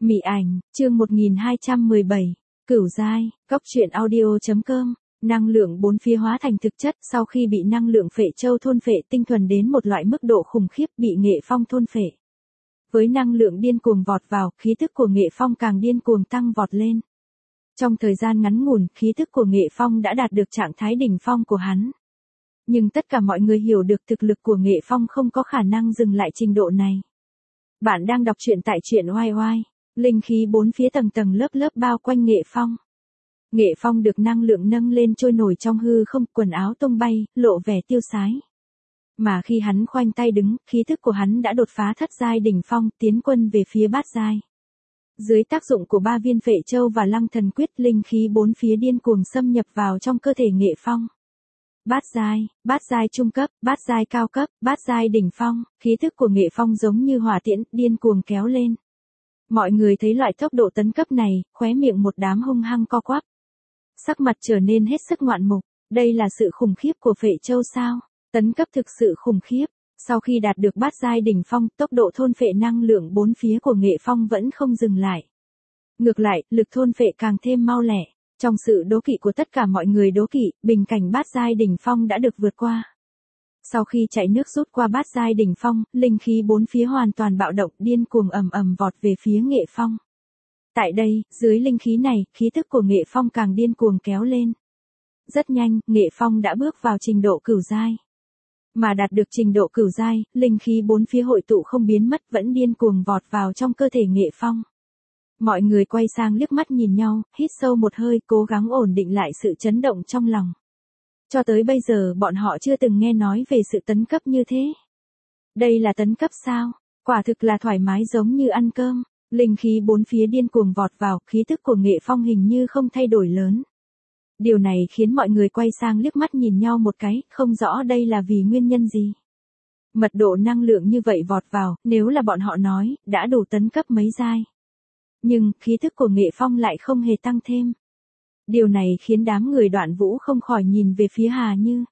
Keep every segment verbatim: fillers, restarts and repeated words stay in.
Mị ảnh, chương một nghìn hai trăm mười bảy, Cửu giai, Cóc truyện audio.com, năng lượng bốn phía hóa thành thực chất sau khi bị năng lượng phệ châu thôn phệ tinh thuần đến một loại mức độ khủng khiếp bị Nghệ Phong thôn phệ. Với năng lượng điên cuồng vọt vào, khí tức của Nghệ Phong càng điên cuồng tăng vọt lên. Trong thời gian ngắn ngủn, khí tức của Nghệ Phong đã đạt được trạng thái đỉnh phong của hắn. Nhưng tất cả mọi người hiểu được thực lực của Nghệ Phong không có khả năng dừng lại trình độ này. Bạn đang đọc truyện tại truyện oai oai. Linh khí bốn phía tầng tầng lớp lớp bao quanh Nghệ Phong. Nghệ Phong được năng lượng nâng lên trôi nổi trong hư không, quần áo tung bay, lộ vẻ tiêu sái. Mà khi hắn khoanh tay đứng, khí thức của hắn đã đột phá thất giai đỉnh phong, tiến quân về phía bát giai. Dưới tác dụng của ba viên phệ châu và lăng thần quyết, linh khí bốn phía điên cuồng xâm nhập vào trong cơ thể Nghệ Phong. Bát giai, bát giai trung cấp, bát giai cao cấp, bát giai đỉnh phong, khí thức của Nghệ Phong giống như hỏa tiễn, điên cuồng kéo lên. Mọi người thấy loại tốc độ tấn cấp này, khóe miệng một đám hung hăng co quắp. Sắc mặt trở nên hết sức ngoạn mục, đây là sự khủng khiếp của phệ châu sao? Tấn cấp thực sự khủng khiếp. Sau khi đạt được bát giai đỉnh phong, tốc độ thôn phệ năng lượng bốn phía của Nghệ Phong vẫn không dừng lại. Ngược lại, lực thôn phệ càng thêm mau lẹ. Trong sự đố kỵ của tất cả mọi người đố kỵ, bình cảnh bát giai đỉnh phong đã được vượt qua. Sau khi chạy nước rút qua bát giai đỉnh phong, linh khí bốn phía hoàn toàn bạo động, điên cuồng ầm ầm vọt về phía Nghệ Phong. Tại đây, dưới linh khí này, khí tức của Nghệ Phong càng điên cuồng kéo lên. Rất nhanh, Nghệ Phong đã bước vào trình độ cửu giai. Mà đạt được trình độ cửu giai, linh khí bốn phía hội tụ không biến mất, vẫn điên cuồng vọt vào trong cơ thể Nghệ Phong. Mọi người quay sang liếc mắt nhìn nhau, hít sâu một hơi, cố gắng ổn định lại sự chấn động trong lòng. Cho tới bây giờ bọn họ chưa từng nghe nói về sự tấn cấp như thế. Đây là tấn cấp sao? Quả thực là thoải mái giống như ăn cơm. Linh khí bốn phía điên cuồng vọt vào, khí tức của Nghệ Phong hình như không thay đổi lớn. Điều này khiến mọi người quay sang liếc mắt nhìn nhau một cái, không rõ đây là vì nguyên nhân gì. Mật độ năng lượng như vậy vọt vào, nếu là bọn họ nói, đã đủ tấn cấp mấy giai. Nhưng, khí tức của Nghệ Phong lại không hề tăng thêm. Điều này khiến đám người Đoạn Vũ không khỏi nhìn về phía Hà Như.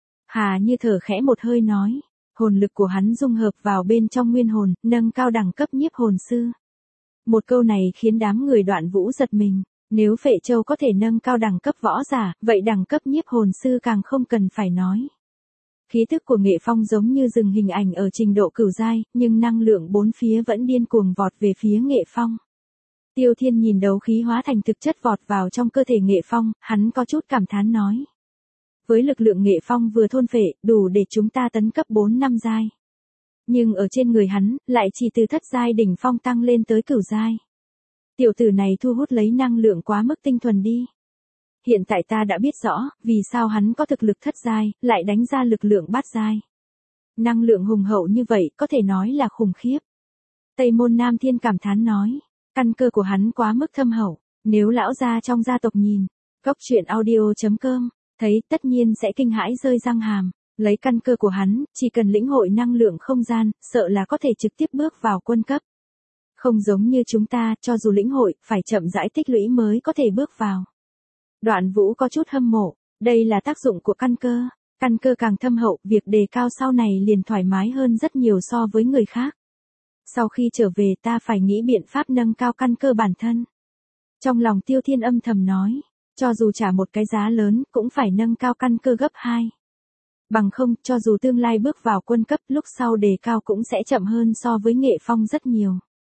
Hà Như thở khẽ một hơi nói, hồn lực của hắn dung hợp vào bên trong nguyên hồn, nâng cao đẳng cấp nhiếp hồn sư. Một câu này khiến đám người Đoạn Vũ giật mình, nếu phệ châu có thể nâng cao đẳng cấp võ giả, vậy đẳng cấp nhiếp hồn sư càng không cần phải nói. Khí tức của Nghệ Phong giống như dừng hình ảnh ở trình độ cửu giai, nhưng năng lượng bốn phía vẫn điên cuồng vọt về phía Nghệ Phong. Tiêu Thiên nhìn đấu khí hóa thành thực chất vọt vào trong cơ thể Nghệ Phong, hắn có chút cảm thán nói. Với lực lượng Nghệ Phong vừa thôn phệ, đủ để chúng ta tấn cấp bốn năm giai. Nhưng ở trên người hắn, lại chỉ từ thất giai đỉnh phong tăng lên tới cửu giai. Tiểu tử này thu hút lấy năng lượng quá mức tinh thuần đi. Hiện tại ta đã biết rõ, vì sao hắn có thực lực thất giai, lại đánh ra lực lượng bát giai. Năng lượng hùng hậu như vậy, có thể nói là khủng khiếp. Tây Môn Nam Thiên cảm thán nói. Căn cơ của hắn quá mức thâm hậu, nếu lão gia trong gia tộc nhìn, Cóc truyện audio.com, thấy tất nhiên sẽ kinh hãi rơi răng hàm, lấy căn cơ của hắn, chỉ cần lĩnh hội năng lượng không gian, sợ là có thể trực tiếp bước vào quân cấp. Không giống như chúng ta, cho dù lĩnh hội, phải chậm rãi tích lũy mới có thể bước vào. Đoạn Vũ có chút hâm mộ, đây là tác dụng của căn cơ, căn cơ càng thâm hậu, việc đề cao sau này liền thoải mái hơn rất nhiều so với người khác. Sau khi trở về ta phải nghĩ biện pháp nâng cao căn cơ bản thân. Trong lòng Tiêu Thiên âm thầm nói, cho dù trả một cái giá lớn, cũng phải nâng cao căn cơ gấp hai. Bằng không, cho dù tương lai bước vào quân cấp, lúc sau đề cao cũng sẽ chậm hơn so với Nghệ Phong rất nhiều.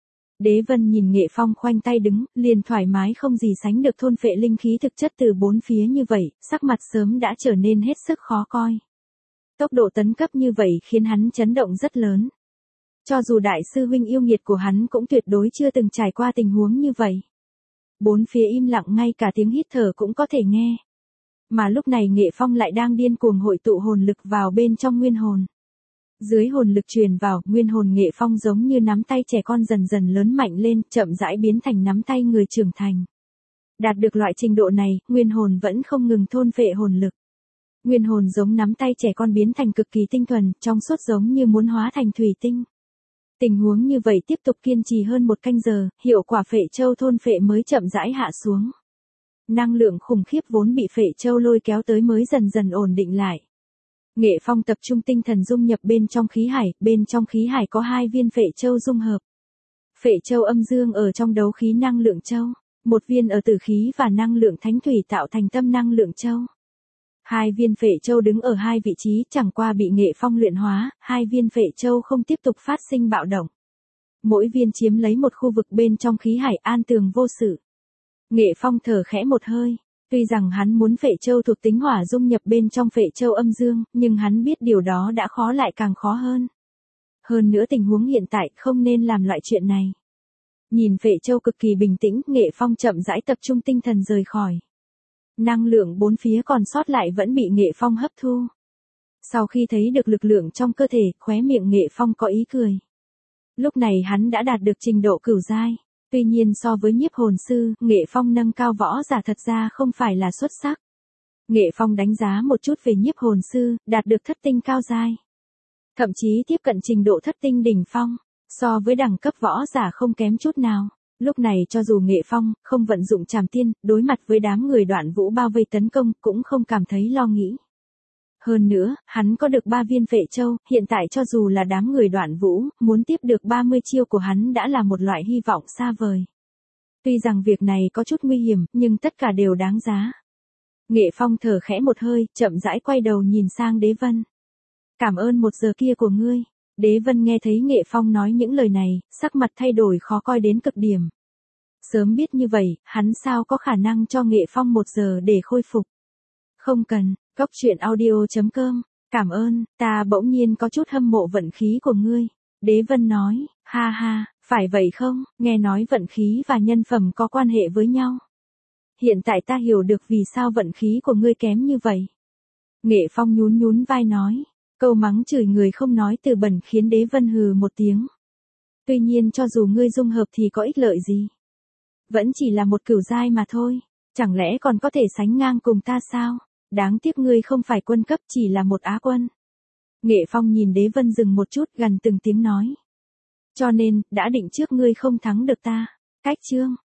Đế Vân nhìn Nghệ Phong khoanh tay đứng, liền thoải mái không gì sánh được thôn phệ linh khí thực chất từ bốn phía như vậy, sắc mặt sớm đã trở nên hết sức khó coi. Tốc độ tấn cấp như vậy khiến hắn chấn động rất lớn. Cho dù đại sư huynh yêu nghiệt của hắn cũng tuyệt đối chưa từng trải qua tình huống như vậy. Bốn phía im lặng, ngay cả tiếng hít thở cũng có thể nghe. Mà lúc này Nghệ Phong lại đang điên cuồng hội tụ hồn lực vào bên trong nguyên hồn. Dưới hồn lực truyền vào, nguyên hồn Nghệ Phong giống như nắm tay trẻ con dần dần lớn mạnh lên, chậm rãi biến thành nắm tay người trưởng thành. Đạt được loại trình độ này, nguyên hồn vẫn không ngừng thôn phệ hồn lực. Nguyên hồn giống nắm tay trẻ con biến thành cực kỳ tinh thuần, trong suốt giống như muốn hóa thành thủy tinh. Tình huống như vậy tiếp tục kiên trì hơn một canh giờ, hiệu quả phệ châu thôn phệ mới chậm rãi hạ xuống. Năng lượng khủng khiếp vốn bị phệ châu lôi kéo tới mới dần dần ổn định lại. Nghệ Phong tập trung tinh thần dung nhập bên trong khí hải, bên trong khí hải có hai viên phệ châu dung hợp. Phệ châu âm dương ở trong đấu khí năng lượng châu, một viên ở tử khí và năng lượng thánh thủy tạo thành tâm năng lượng châu. Hai viên phệ châu đứng ở hai vị trí, chẳng qua bị Nghệ Phong luyện hóa, hai viên phệ châu không tiếp tục phát sinh bạo động. Mỗi viên chiếm lấy một khu vực bên trong khí hải, an tường vô sự. Nghệ Phong thở khẽ một hơi, tuy rằng hắn muốn phệ châu thuộc tính hỏa dung nhập bên trong phệ châu âm dương, nhưng hắn biết điều đó đã khó lại càng khó hơn. Hơn nữa tình huống hiện tại không nên làm loại chuyện này. Nhìn phệ châu cực kỳ bình tĩnh, Nghệ Phong chậm rãi tập trung tinh thần rời khỏi. Năng lượng bốn phía còn sót lại vẫn bị Nghệ Phong hấp thu. Sau khi thấy được lực lượng trong cơ thể, khóe miệng Nghệ Phong có ý cười. Lúc này hắn đã đạt được trình độ cửu giai. Tuy nhiên so với nhiếp hồn sư, Nghệ Phong nâng cao võ giả thật ra không phải là xuất sắc. Nghệ Phong đánh giá một chút về nhiếp hồn sư, đạt được thất tinh cao giai. Thậm chí tiếp cận trình độ thất tinh đỉnh phong, so với đẳng cấp võ giả không kém chút nào. Lúc này cho dù Nghệ Phong không vận dụng trảm tiên, đối mặt với đám người Đoạn Vũ bao vây tấn công cũng không cảm thấy lo nghĩ. Hơn nữa, hắn có được ba viên phệ châu, hiện tại cho dù là đám người Đoạn Vũ, muốn tiếp được ba mươi chiêu của hắn đã là một loại hy vọng xa vời. Tuy rằng việc này có chút nguy hiểm, nhưng tất cả đều đáng giá. Nghệ Phong thở khẽ một hơi, chậm rãi quay đầu nhìn sang Đế Vân. Cảm ơn một giờ kia của ngươi. Đế Vân nghe thấy Nghệ Phong nói những lời này, sắc mặt thay đổi khó coi đến cực điểm. Sớm biết như vậy, hắn sao có khả năng cho Nghệ Phong một giờ để khôi phục. Không cần, Cốc truyện audio chấm com, cảm ơn, ta bỗng nhiên có chút hâm mộ vận khí của ngươi. Đế Vân nói, ha ha, phải vậy không, nghe nói vận khí và nhân phẩm có quan hệ với nhau. Hiện tại ta hiểu được vì sao vận khí của ngươi kém như vậy. Nghệ Phong nhún nhún vai nói, câu mắng chửi người không nói từ bẩn khiến Đế Vân hừ một tiếng. Tuy nhiên cho dù ngươi dung hợp thì có ích lợi gì? Vẫn chỉ là một cửu giai mà thôi, chẳng lẽ còn có thể sánh ngang cùng ta sao? Đáng tiếc ngươi không phải quân cấp, chỉ là một á quân. Nghệ Phong nhìn Đế Vân dừng một chút, gần từng tiếng nói. Cho nên, đã định trước ngươi không thắng được ta. Cách chương